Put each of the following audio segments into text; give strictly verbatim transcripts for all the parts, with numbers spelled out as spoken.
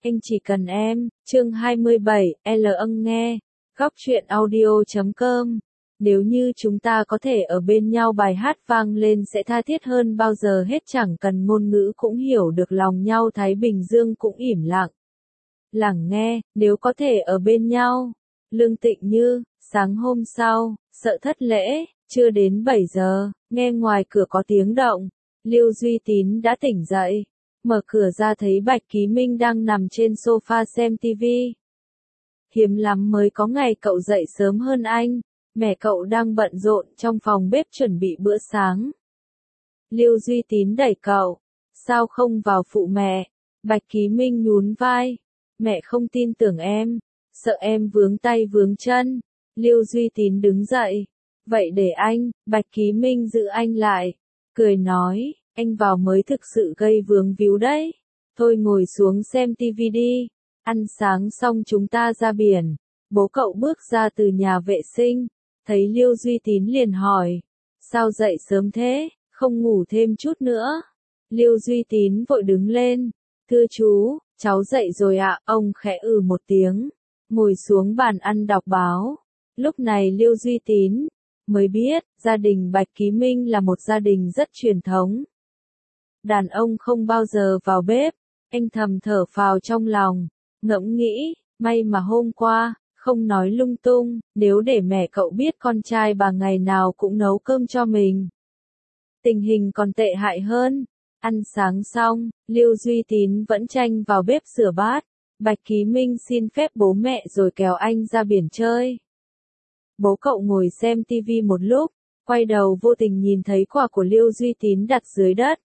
Anh chỉ cần em, chương hai mươi bảy, L âng nghe, góc truyện audio.com. Nếu như chúng ta có thể ở bên nhau bài hát vang lên sẽ tha thiết hơn bao giờ hết, chẳng cần ngôn ngữ cũng hiểu được lòng nhau, Thái Bình Dương cũng ỉm lặng. Lắng nghe, nếu có thể ở bên nhau. Lương Tịnh Như, sáng hôm sau, sợ thất lễ, chưa đến bảy giờ, nghe ngoài cửa có tiếng động. Liêu Duy Tín đã tỉnh dậy. Mở cửa ra thấy Bạch Ký Minh đang nằm trên sofa xem tivi. Hiếm lắm mới có ngày cậu dậy sớm hơn anh. Mẹ cậu đang bận rộn trong phòng bếp chuẩn bị bữa sáng. Liêu Duy Tín đẩy cậu. Sao không vào phụ mẹ? Bạch Ký Minh nhún vai. Mẹ không tin tưởng em. Sợ em vướng tay vướng chân. Liêu Duy Tín đứng dậy. Vậy để anh, Bạch Ký Minh giữ anh lại. Cười nói, anh vào mới thực sự gây vướng víu đấy. Thôi ngồi xuống xem tivi đi. Ăn sáng xong chúng ta ra biển. Bố cậu bước ra từ nhà vệ sinh. Thấy Liêu Duy Tín liền hỏi. Sao dậy sớm thế, không ngủ thêm chút nữa? Liêu Duy Tín vội đứng lên. Thưa chú, cháu dậy rồi ạ. Ông khẽ ừ một tiếng. Ngồi xuống bàn ăn đọc báo. Lúc này Liêu Duy Tín mới biết, gia đình Bạch Ký Minh là một gia đình rất truyền thống. Đàn ông không bao giờ vào bếp. Anh thầm thở phào trong lòng, ngẫm nghĩ, may mà hôm qua, không nói lung tung, nếu để mẹ cậu biết con trai bà ngày nào cũng nấu cơm cho mình. Tình hình còn tệ hại hơn. Ăn sáng xong, Liêu Duy Tín vẫn tranh vào bếp rửa bát. Bạch Ký Minh xin phép bố mẹ rồi kéo anh ra biển chơi. Bố cậu ngồi xem tivi một lúc, quay đầu vô tình nhìn thấy quà của Liêu Duy Tín đặt dưới đất.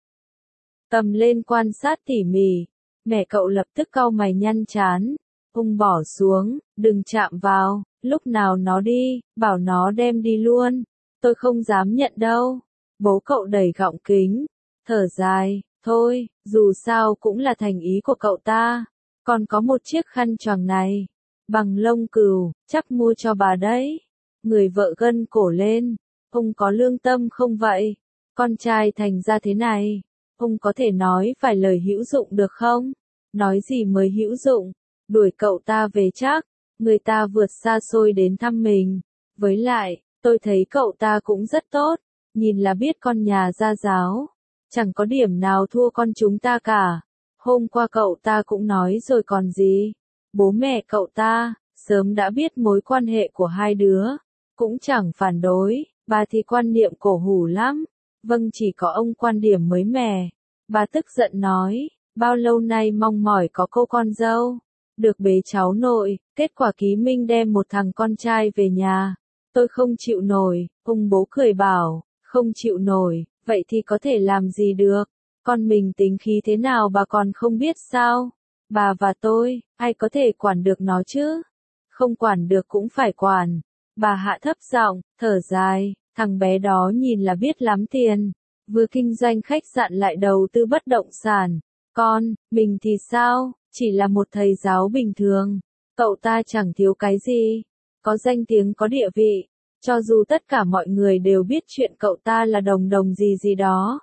Cầm lên quan sát tỉ mỉ, mẹ cậu lập tức cau mày nhăn trán. Ông bỏ xuống, đừng chạm vào, lúc nào nó đi, bảo nó đem đi luôn. Tôi không dám nhận đâu. Bố cậu đẩy gọng kính, thở dài, thôi, dù sao cũng là thành ý của cậu ta. Còn có một chiếc khăn choàng này, bằng lông cừu, chắc mua cho bà đấy. Người vợ gân cổ lên, ông có lương tâm không vậy? Con trai thành ra thế này, ông có thể nói vài lời hữu dụng được không? Nói gì mới hữu dụng? Đuổi cậu ta về chắc, người ta vượt xa xôi đến thăm mình. Với lại, tôi thấy cậu ta cũng rất tốt, nhìn là biết con nhà gia giáo. Chẳng có điểm nào thua con chúng ta cả. Hôm qua cậu ta cũng nói rồi còn gì. Bố mẹ cậu ta, sớm đã biết mối quan hệ của hai đứa. Cũng chẳng phản đối, bà thì quan niệm cổ hủ lắm. Vâng, chỉ có ông quan điểm mới mẻ. Bà tức giận nói, bao lâu nay mong mỏi có cô con dâu. Được bế cháu nội, kết quả Ký Minh đem một thằng con trai về nhà. Tôi không chịu nổi, ông bố cười bảo, không chịu nổi, vậy thì có thể làm gì được. Con mình tính khí thế nào bà còn không biết sao? Bà và tôi, ai có thể quản được nó chứ? Không quản được cũng phải quản. Bà hạ thấp giọng, thở dài, thằng bé đó nhìn là biết lắm tiền. Vừa kinh doanh khách sạn lại đầu tư bất động sản. Con, mình thì sao? Chỉ là một thầy giáo bình thường. Cậu ta chẳng thiếu cái gì. Có danh tiếng có địa vị. Cho dù tất cả mọi người đều biết chuyện cậu ta là đồng đồng gì gì đó.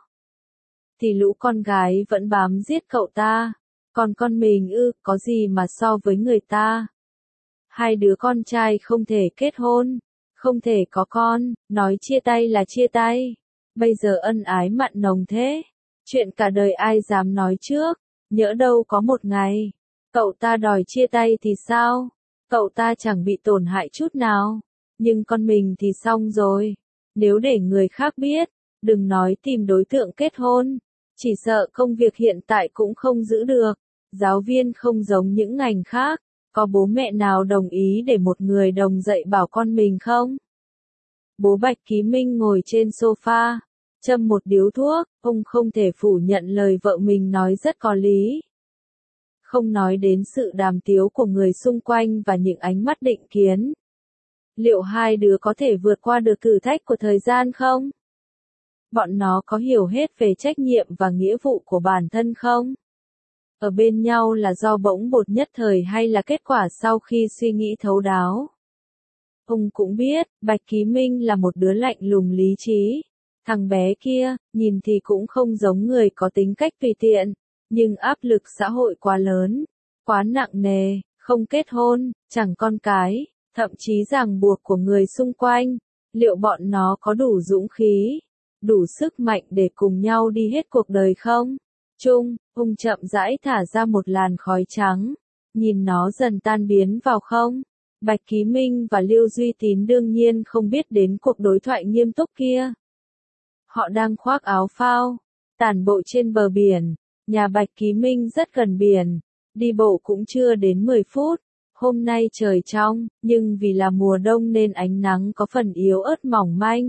Thì lũ con gái vẫn bám giết cậu ta. Còn con mình ư, có gì mà so với người ta. Hai đứa con trai không thể kết hôn. Không thể có con, nói chia tay là chia tay. Bây giờ ân ái mặn nồng thế. Chuyện cả đời ai dám nói trước. Nhỡ đâu có một ngày, cậu ta đòi chia tay thì sao? Cậu ta chẳng bị tổn hại chút nào. Nhưng con mình thì xong rồi. Nếu để người khác biết, đừng nói tìm đối tượng kết hôn. Chỉ sợ công việc hiện tại cũng không giữ được. Giáo viên không giống những ngành khác. Có bố mẹ nào đồng ý để một người đồng dạy bảo con mình không? Bố Bạch Ký Minh ngồi trên sofa, châm một điếu thuốc, ông không thể phủ nhận lời vợ mình nói rất có lý. Không nói đến sự đàm tiếu của người xung quanh và những ánh mắt định kiến. Liệu hai đứa có thể vượt qua được thử thách của thời gian không? Bọn nó có hiểu hết về trách nhiệm và nghĩa vụ của bản thân không? Ở bên nhau là do bỗng bột nhất thời hay là kết quả sau khi suy nghĩ thấu đáo? Ông cũng biết, Bạch Ký Minh là một đứa lạnh lùng lý trí. Thằng bé kia, nhìn thì cũng không giống người có tính cách tùy tiện, nhưng áp lực xã hội quá lớn. quá nặng nề, không kết hôn, chẳng con cái, thậm chí ràng buộc của người xung quanh, liệu bọn nó có đủ dũng khí, đủ sức mạnh để cùng nhau đi hết cuộc đời không? Trung, Ung chậm rãi thả ra một làn khói trắng, nhìn nó dần tan biến vào không? Bạch Ký Minh và Lưu Duy Tín đương nhiên không biết đến cuộc đối thoại nghiêm túc kia. Họ đang khoác áo phao, tản bộ trên bờ biển, nhà Bạch Ký Minh rất gần biển, đi bộ cũng chưa đến mười phút. Hôm nay trời trong, nhưng vì là mùa đông nên ánh nắng có phần yếu ớt mỏng manh.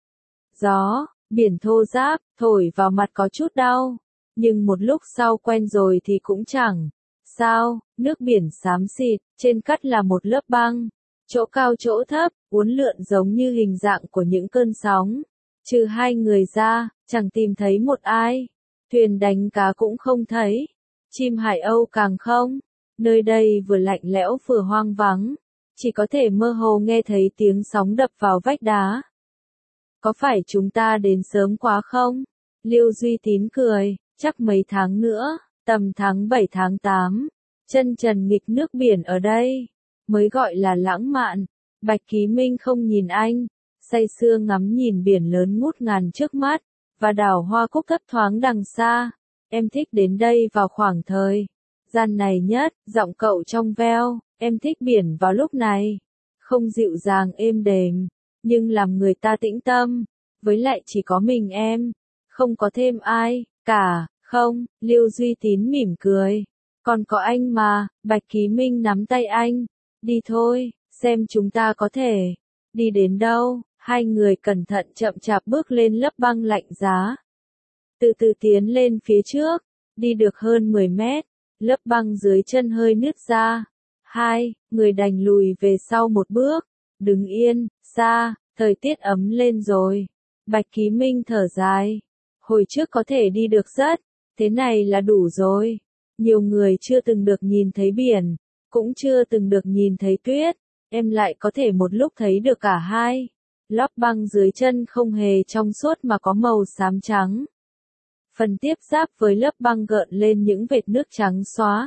Gió, biển thô ráp, thổi vào mặt có chút đau, nhưng một lúc sau quen rồi thì cũng chẳng sao. Nước biển xám xịt, trên cát là một lớp băng, chỗ cao chỗ thấp, uốn lượn giống như hình dạng của những cơn sóng. Trừ hai người ra, chẳng tìm thấy một ai. Thuyền đánh cá cũng không thấy, chim hải âu càng không. Nơi đây vừa lạnh lẽo vừa hoang vắng, chỉ có thể mơ hồ nghe thấy tiếng sóng đập vào vách đá. Có phải chúng ta đến sớm quá không? Lưu Duy Tín cười, chắc mấy tháng nữa, tầm tháng bảy tháng tám, chân trần nghịch nước biển ở đây, mới gọi là lãng mạn. Bạch Ký Minh không nhìn anh, say sưa ngắm nhìn biển lớn ngút ngàn trước mắt, và đảo Hoa Cúc thấp thoáng đằng xa. Em thích đến đây vào khoảng thời gian này nhất, giọng cậu trong veo, em thích biển vào lúc này. Không dịu dàng êm đềm, nhưng làm người ta tĩnh tâm, với lại chỉ có mình em, không có thêm ai cả. Không, Lưu Duy Tín mỉm cười, còn có anh mà. Bạch Ký Minh nắm tay anh, đi thôi, xem chúng ta có thể đi đến đâu. Hai người cẩn thận chậm chạp bước lên lớp băng lạnh giá, từ từ tiến lên phía trước, đi được hơn mười mét, lớp băng dưới chân hơi nứt ra. Hai người đành lùi về sau một bước, đứng yên, xa, thời tiết ấm lên rồi. Bạch Ký Minh thở dài, hồi trước có thể đi được rất, thế này là đủ rồi. Nhiều người chưa từng được nhìn thấy biển, cũng chưa từng được nhìn thấy tuyết, em lại có thể một lúc thấy được cả hai. Lớp băng dưới chân không hề trong suốt mà có màu xám trắng. Phần tiếp giáp với lớp băng gợn lên những vệt nước trắng xóa.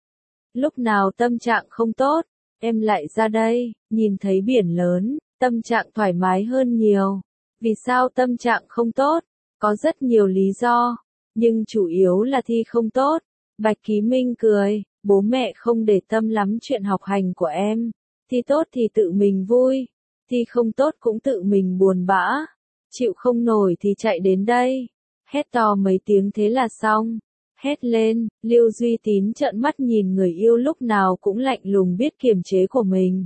Lúc nào tâm trạng không tốt, em lại ra đây, nhìn thấy biển lớn, tâm trạng thoải mái hơn nhiều. Vì sao tâm trạng không tốt? Có rất nhiều lý do, nhưng chủ yếu là thi không tốt. Bạch Ký Minh cười, bố mẹ không để tâm lắm chuyện học hành của em. Thi tốt thì tự mình vui, thi không tốt cũng tự mình buồn bã. Chịu không nổi thì chạy đến đây. Hét to mấy tiếng thế là xong. Hét lên, Lưu Duy Tín trợn mắt nhìn người yêu lúc nào cũng lạnh lùng biết kiềm chế của mình.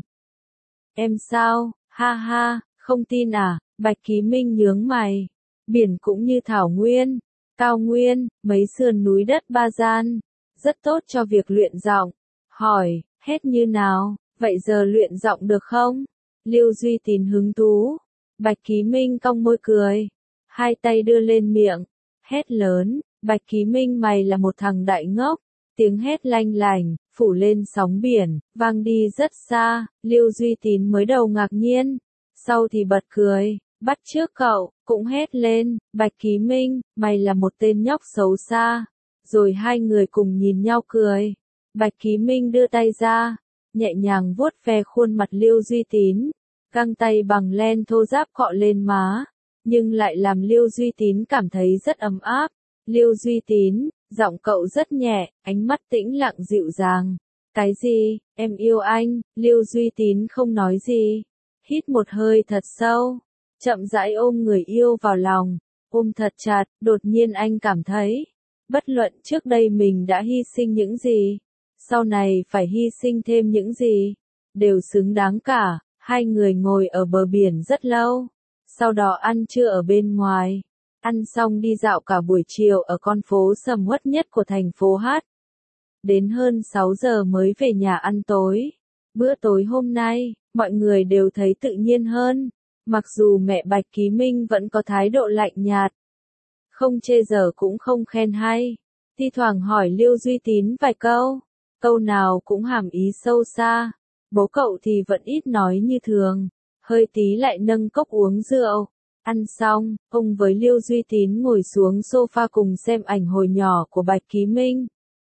Em sao, ha ha, không tin à? Bạch Ký Minh nhướng mày. Biển cũng như thảo nguyên, cao nguyên, mấy sườn núi đất ba gian, rất tốt cho việc luyện giọng. Hỏi, hét như nào, vậy giờ luyện giọng được không? Lưu Duy Tín hứng thú. Bạch Ký Minh cong môi cười, hai tay đưa lên miệng, hét lớn. Bạch Ký Minh mày là một thằng đại ngốc. Tiếng hét lanh lành, phủ lên sóng biển, vang đi rất xa. Lưu Duy Tín mới đầu ngạc nhiên, sau thì bật cười, bắt chước cậu, cũng hét lên. Bạch Ký Minh, mày là một tên nhóc xấu xa. Rồi hai người cùng nhìn nhau cười. Bạch Ký Minh đưa tay ra, nhẹ nhàng vuốt ve khuôn mặt Lưu Duy Tín, găng tay bằng len thô ráp cọ lên má, nhưng lại làm Lưu Duy Tín cảm thấy rất ấm áp. Lưu Duy Tín, giọng cậu rất nhẹ, ánh mắt tĩnh lặng dịu dàng. Cái gì, em yêu anh? Lưu Duy Tín không nói gì, hít một hơi thật sâu, chậm rãi ôm người yêu vào lòng, ôm thật chặt. Đột nhiên anh cảm thấy, bất luận trước đây mình đã hy sinh những gì, sau này phải hy sinh thêm những gì, đều xứng đáng cả. Hai người ngồi ở bờ biển rất lâu, sau đó ăn trưa ở bên ngoài. Ăn xong đi dạo cả buổi chiều ở con phố sầm uất nhất của thành phố Hát. Đến hơn sáu giờ mới về nhà ăn tối. Bữa tối hôm nay, mọi người đều thấy tự nhiên hơn, mặc dù mẹ Bạch Ký Minh vẫn có thái độ lạnh nhạt. Không chê giờ cũng không khen hay. Thi thoảng hỏi Lưu Duy Tín vài câu, câu nào cũng hàm ý sâu xa. Bố cậu thì vẫn ít nói như thường, hơi tí lại nâng cốc uống rượu. Ăn xong, ông với Lưu Duy Tín ngồi xuống sofa cùng xem ảnh hồi nhỏ của Bạch Ký Minh.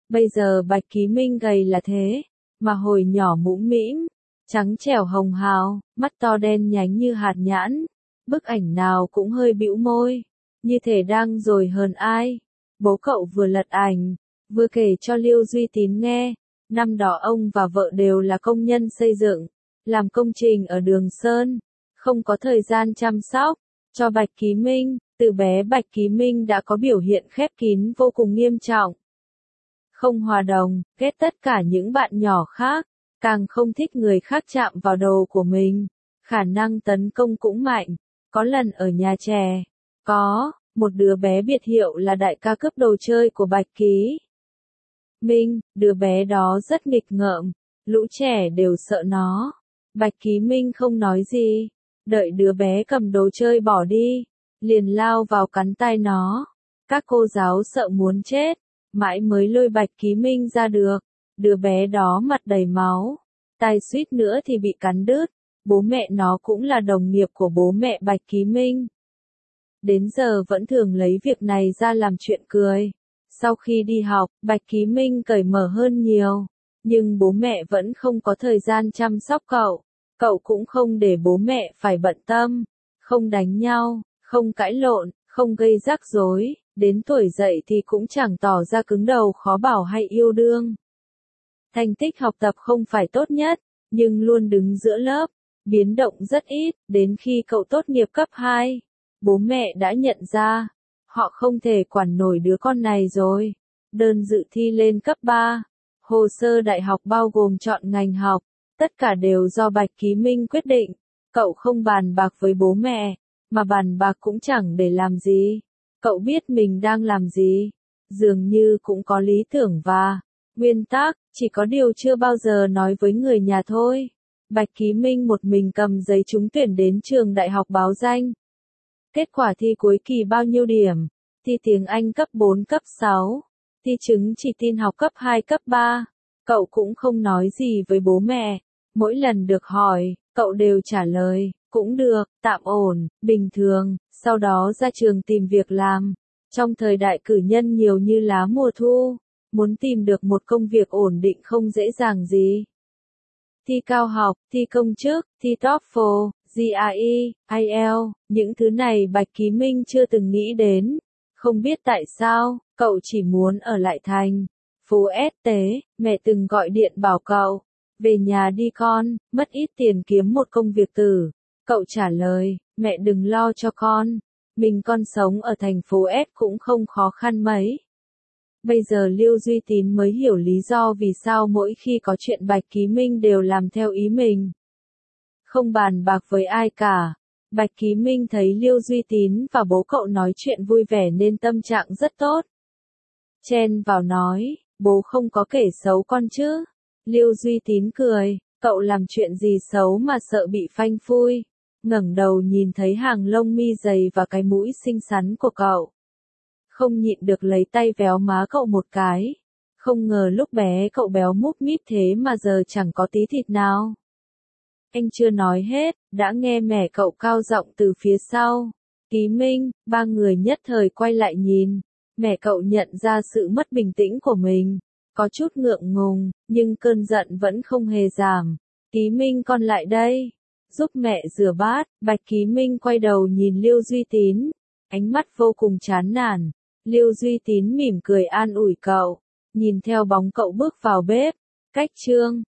Bây giờ Bạch Ký Minh gầy là thế, mà hồi nhỏ mũm mĩm, trắng trẻo hồng hào, mắt to đen nhánh như hạt nhãn, bức ảnh nào cũng hơi bĩu môi, như thể đang rồi hờn ai. Bố cậu vừa lật ảnh, vừa kể cho Liêu Duy Tín nghe, năm đó ông và vợ đều là công nhân xây dựng, làm công trình ở Đường Sơn, không có thời gian chăm sóc cho Bạch Ký Minh. Từ bé Bạch Ký Minh đã có biểu hiện khép kín vô cùng nghiêm trọng. Không hòa đồng, ghét tất cả những bạn nhỏ khác, càng không thích người khác chạm vào đầu của mình. Khả năng tấn công cũng mạnh. Có lần ở nhà trẻ, có một đứa bé biệt hiệu là đại ca cướp đồ chơi của Bạch Ký Minh, đứa bé đó rất nghịch ngợm, lũ trẻ đều sợ nó. Bạch Ký Minh không nói gì, đợi đứa bé cầm đồ chơi bỏ đi, liền lao vào cắn tai nó. Các cô giáo sợ muốn chết, mãi mới lôi Bạch Ký Minh ra được. Đứa bé đó mặt đầy máu, tai suýt nữa thì bị cắn đứt. Bố mẹ nó cũng là đồng nghiệp của bố mẹ Bạch Ký Minh. Đến giờ vẫn thường lấy việc này ra làm chuyện cười. Sau khi đi học, Bạch Ký Minh cởi mở hơn nhiều, nhưng bố mẹ vẫn không có thời gian chăm sóc cậu. Cậu cũng không để bố mẹ phải bận tâm, không đánh nhau, không cãi lộn, không gây rắc rối, đến tuổi dậy thì cũng chẳng tỏ ra cứng đầu khó bảo hay yêu đương. Thành tích học tập không phải tốt nhất, nhưng luôn đứng giữa lớp, biến động rất ít. Đến khi cậu tốt nghiệp cấp hai, bố mẹ đã nhận ra, họ không thể quản nổi đứa con này rồi. Đơn dự thi lên cấp ba, hồ sơ đại học bao gồm chọn ngành học, tất cả đều do Bạch Ký Minh quyết định. Cậu không bàn bạc với bố mẹ, mà bàn bạc cũng chẳng để làm gì. Cậu biết mình đang làm gì, dường như cũng có lý tưởng và nguyên tắc, chỉ có điều chưa bao giờ nói với người nhà thôi. Bạch Ký Minh một mình cầm giấy trúng tuyển đến trường đại học báo danh. Kết quả thi cuối kỳ bao nhiêu điểm? Thi tiếng Anh cấp bốn cấp sáu, thi chứng chỉ tin học cấp hai cấp ba. Cậu cũng không nói gì với bố mẹ. Mỗi lần được hỏi, cậu đều trả lời, cũng được, tạm ổn, bình thường, sau đó ra trường tìm việc làm. Trong thời đại cử nhân nhiều như lá mùa thu, muốn tìm được một công việc ổn định không dễ dàng gì. Thi cao học, thi công chức, thi TOEFL, giê rờ e, i e lờ, những thứ này Bạch Ký Minh chưa từng nghĩ đến. Không biết tại sao, cậu chỉ muốn ở lại thành phố ét tế. Mẹ từng gọi điện bảo cậu, về nhà đi con, mất ít tiền kiếm một công việc tử. Cậu trả lời, mẹ đừng lo cho con, mình con sống ở thành phố S cũng không khó khăn mấy. Bây giờ Liêu Duy Tín mới hiểu lý do vì sao mỗi khi có chuyện Bạch Ký Minh đều làm theo ý mình. Không bàn bạc với ai cả. Bạch Ký Minh thấy Liêu Duy Tín và bố cậu nói chuyện vui vẻ nên tâm trạng rất tốt. Chen vào nói, bố không có kể xấu con chứ. Liêu Duy Tín cười, cậu làm chuyện gì xấu mà sợ bị phanh phui. Ngẩng đầu nhìn thấy hàng lông mi dày và cái mũi xinh xắn của cậu. Không nhịn được lấy tay véo má cậu một cái. Không ngờ lúc bé cậu béo múp míp thế mà giờ chẳng có tí thịt nào. Anh chưa nói hết, đã nghe mẹ cậu cao giọng từ phía sau. Ký Minh, ba người nhất thời quay lại nhìn. Mẹ cậu nhận ra sự mất bình tĩnh của mình. Có chút ngượng ngùng, nhưng cơn giận vẫn không hề giảm. Ký Minh con lại đây. Giúp mẹ rửa bát. Bạch Ký Minh quay đầu nhìn Liêu Duy Tín. Ánh mắt vô cùng chán nản. Liêu Duy Tín mỉm cười an ủi cậu. Nhìn theo bóng cậu bước vào bếp. Cách chương